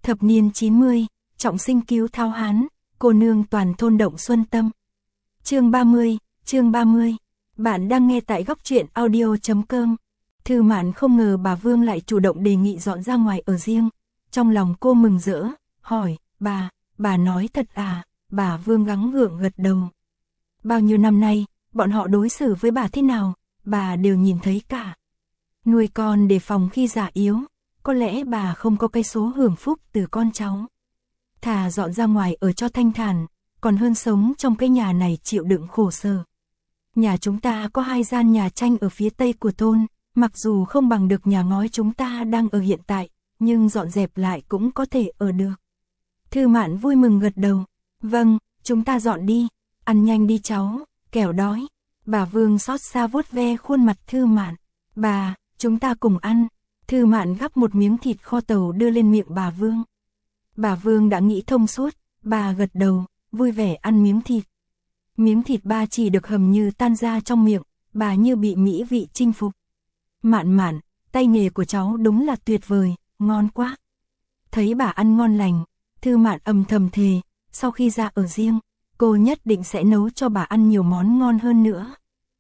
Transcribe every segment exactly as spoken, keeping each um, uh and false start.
Thập niên chín mươi, trọng sinh cứu Tháo Hán, cô nương toàn thôn động xuân tâm. Chương ba mươi, chương ba mươi. Bạn đang nghe tại góc truyện audio chấm com. Thư Mạn không ngờ bà Vương lại chủ động đề nghị dọn ra ngoài ở riêng. Trong lòng cô mừng rỡ, hỏi, bà, bà nói thật à? Bà Vương gắng gượng gật đầu. Bao nhiêu năm nay, bọn họ đối xử với bà thế nào, bà đều nhìn thấy cả. Nuôi con để phòng khi già yếu, có lẽ bà không có cái số hưởng phúc từ con cháu. Thà dọn ra ngoài ở cho thanh thản, còn hơn sống trong cái nhà này chịu đựng khổ sở. Nhà chúng ta có hai gian nhà tranh ở phía tây của thôn, mặc dù không bằng được nhà ngói chúng ta đang ở hiện tại, nhưng dọn dẹp lại cũng có thể ở được. Thư Mạn vui mừng gật đầu, vâng, chúng ta dọn đi, ăn nhanh đi cháu, kẻo đói. Bà Vương xót xa vuốt ve khuôn mặt Thư Mạn, bà, chúng ta cùng ăn. Thư Mạn gắp một miếng thịt kho tàu đưa lên miệng bà Vương. Bà Vương đã nghĩ thông suốt, bà gật đầu, vui vẻ ăn miếng thịt. Miếng thịt ba chỉ được hầm như tan ra trong miệng, bà như bị mỹ vị chinh phục. Mạn Mạn, tay nghề của cháu đúng là tuyệt vời, ngon quá. Thấy bà ăn ngon lành, Thư Mạn âm thầm thề, sau khi ra ở riêng, cô nhất định sẽ nấu cho bà ăn nhiều món ngon hơn nữa.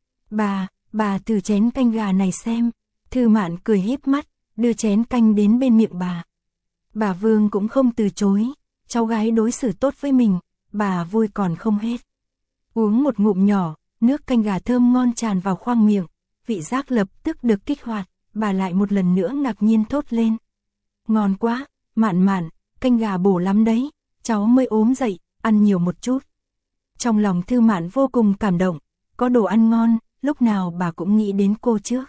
Bà, bà thử chén canh gà này xem. Thư Mạn cười híp mắt, đưa chén canh đến bên miệng bà. Bà Vương cũng không từ chối, cháu gái đối xử tốt với mình, bà vui còn không hết. Uống một ngụm nhỏ, nước canh gà thơm ngon tràn vào khoang miệng, vị giác lập tức được kích hoạt, bà lại một lần nữa ngạc nhiên thốt lên. Ngon quá, Mạn Mạn, canh gà bổ lắm đấy, cháu mới ốm dậy, ăn nhiều một chút. Trong lòng Thư Mạn vô cùng cảm động, có đồ ăn ngon, lúc nào bà cũng nghĩ đến cô trước.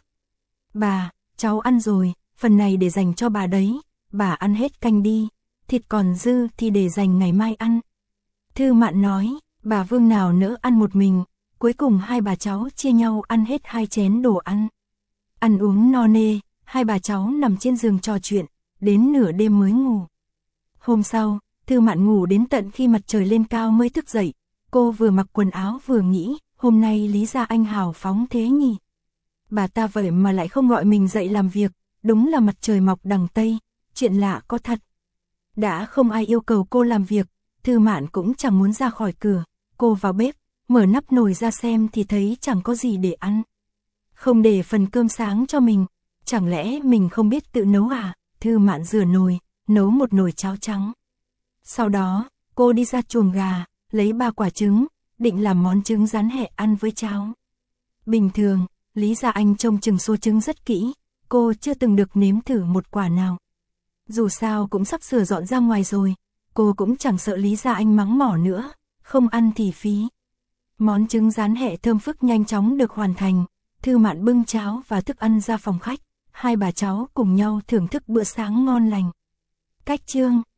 Bà, cháu ăn rồi, phần này để dành cho bà đấy, bà ăn hết canh đi, thịt còn dư thì để dành ngày mai ăn. Thư Mạn nói, bà Vương nào nỡ ăn một mình, cuối cùng hai bà cháu chia nhau ăn hết hai chén đồ ăn. Ăn uống no nê, hai bà cháu nằm trên giường trò chuyện, đến nửa đêm mới ngủ. Hôm sau, Thư Mạn ngủ đến tận khi mặt trời lên cao mới thức dậy, cô vừa mặc quần áo vừa nghĩ, hôm nay Lý Gia Anh hào phóng thế nhỉ. Bà ta vậy mà lại không gọi mình dậy làm việc, đúng là mặt trời mọc đằng Tây, chuyện lạ có thật. Đã không ai yêu cầu cô làm việc, Thư Mạn cũng chẳng muốn ra khỏi cửa, cô vào bếp, mở nắp nồi ra xem thì thấy chẳng có gì để ăn. Không để phần cơm sáng cho mình, chẳng lẽ mình không biết tự nấu à? Thư Mạn rửa nồi, nấu một nồi cháo trắng. Sau đó, cô đi ra chuồng gà, lấy ba quả trứng, định làm món trứng rán hẹ ăn với cháo. Bình thường, Lý Gia Anh trông chừng số trứng rất kỹ, cô chưa từng được nếm thử một quả nào. Dù sao cũng sắp sửa dọn ra ngoài rồi, cô cũng chẳng sợ Lý Gia Anh mắng mỏ nữa, không ăn thì phí. Món trứng rán hẹ thơm phức nhanh chóng được hoàn thành, Thư Mạn bưng cháo và thức ăn ra phòng khách, hai bà cháu cùng nhau thưởng thức bữa sáng ngon lành. Cách chương